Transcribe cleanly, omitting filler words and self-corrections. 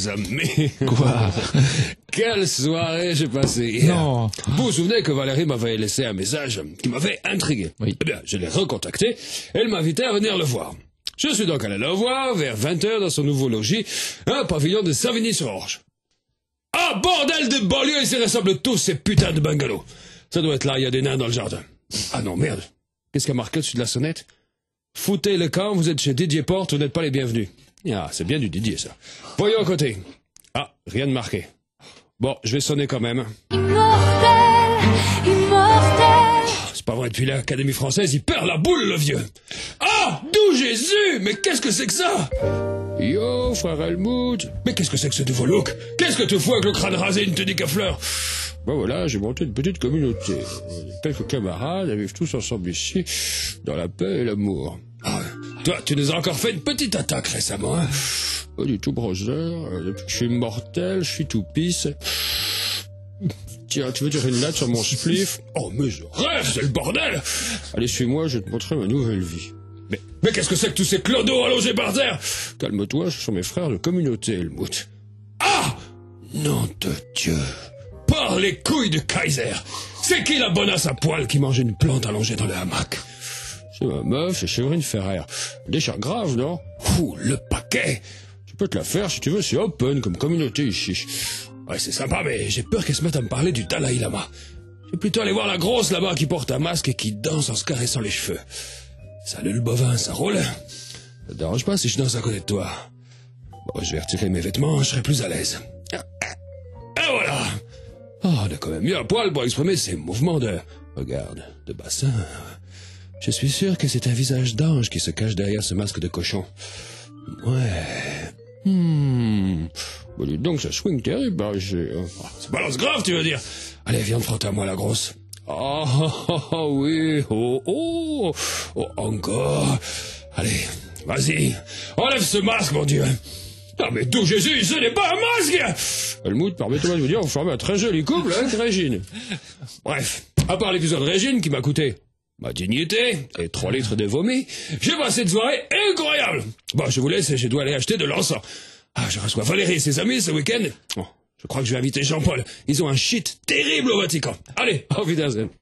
les amis. Quoi? Quelle soirée j'ai passée hier. Non. Vous vous souvenez que Valérie m'avait laissé un message qui m'avait intrigué. Oui. Eh bien, je l'ai recontactée. Elle m'invitait à venir le voir. Je suis donc allé le voir vers 20h dans son nouveau logis, un pavillon de Savigny-sur-Orge. Ah, bordel de banlieue, ils s'y ressemblent tous, ces putains de bungalows. Ça doit être là, il y a des nains dans le jardin. Ah non, merde. Qu'est-ce qu'il y a marqué au-dessus de la sonnette? Foutez le camp, vous êtes chez Didier Porte, vous n'êtes pas les bienvenus. Ah, c'est bien du Didier, ça. Voyons à côté. Ah, rien de marqué. Bon, je vais sonner quand même. Immortel, immortel. C'est pas vrai, depuis l'Académie française, il perd la boule, le vieux. Ah, d'où Jésus? Mais qu'est-ce que c'est que ça? Yo, frère Helmut. Mais qu'est-ce que c'est que ce nouveau look? Qu'est-ce que tu fous avec le crâne rasé et une tunique à fleurs? Ben voilà, j'ai monté une petite communauté. Quelques camarades, ils vivent tous ensemble ici, dans la paix et l'amour. Ah, toi, tu nous as encore fait une petite attaque récemment, hein? Pas du tout, brother. Depuis que je suis mortel, je suis tout pisse. Tiens, tu veux dire une lettre sur mon spliff? Oh, mais je rêve, c'est le bordel! Allez, suis-moi, je vais te montrer ma nouvelle vie. Mais qu'est-ce que c'est que tous ces clodos allongés par terre? Calme-toi, ce sont mes frères de communauté, Helmut. Ah! Nom de Dieu! Par les couilles de Kaiser! C'est qui la bonasse à poil qui mange une plante allongée dans le hamac? C'est ma meuf, c'est Séverine Ferrer. Déjà grave, non? Ouh, le paquet! Tu peux te la faire si tu veux, c'est open comme communauté ici. Ouais, c'est sympa, mais j'ai peur qu'elle se mette à me parler du Dalai Lama. Je vais plutôt aller voir la grosse là-bas qui porte un masque et qui danse en se caressant les cheveux. Salut le bovin, ça roule? Ça te dérange pas si je danse à côté de toi? Bon, je vais retirer mes vêtements, je serai plus à l'aise. Et voilà! Oh, on a quand même mis un poil pour exprimer ses mouvements de... Regarde, de bassin. Je suis sûr que c'est un visage d'ange qui se cache derrière ce masque de cochon. Ouais. Bon, dis donc, ça swing terrible, hein, c'est balance grave, tu veux dire? Allez, viens te frotter à moi, la grosse. Oh, oui, oh, encore. Allez, vas-y, enlève ce masque, mon Dieu. Ah, mais d'où Jésus, ce n'est pas un masque! Helmut, permettez-moi de vous dire, vous formez un très joli couple avec Régine. Bref, à part l'épisode Régine qui m'a coûté ma dignité et 3 litres de vomi, j'ai passé une soirée incroyable. Bon, je vous laisse et je dois aller acheter de l'encens. Ah, je reçois Valérie et ses amis ce week-end. Oh, je crois que je vais inviter Jean-Paul. Ils ont un shit terrible au Vatican. Allez, auf Wiedersehen.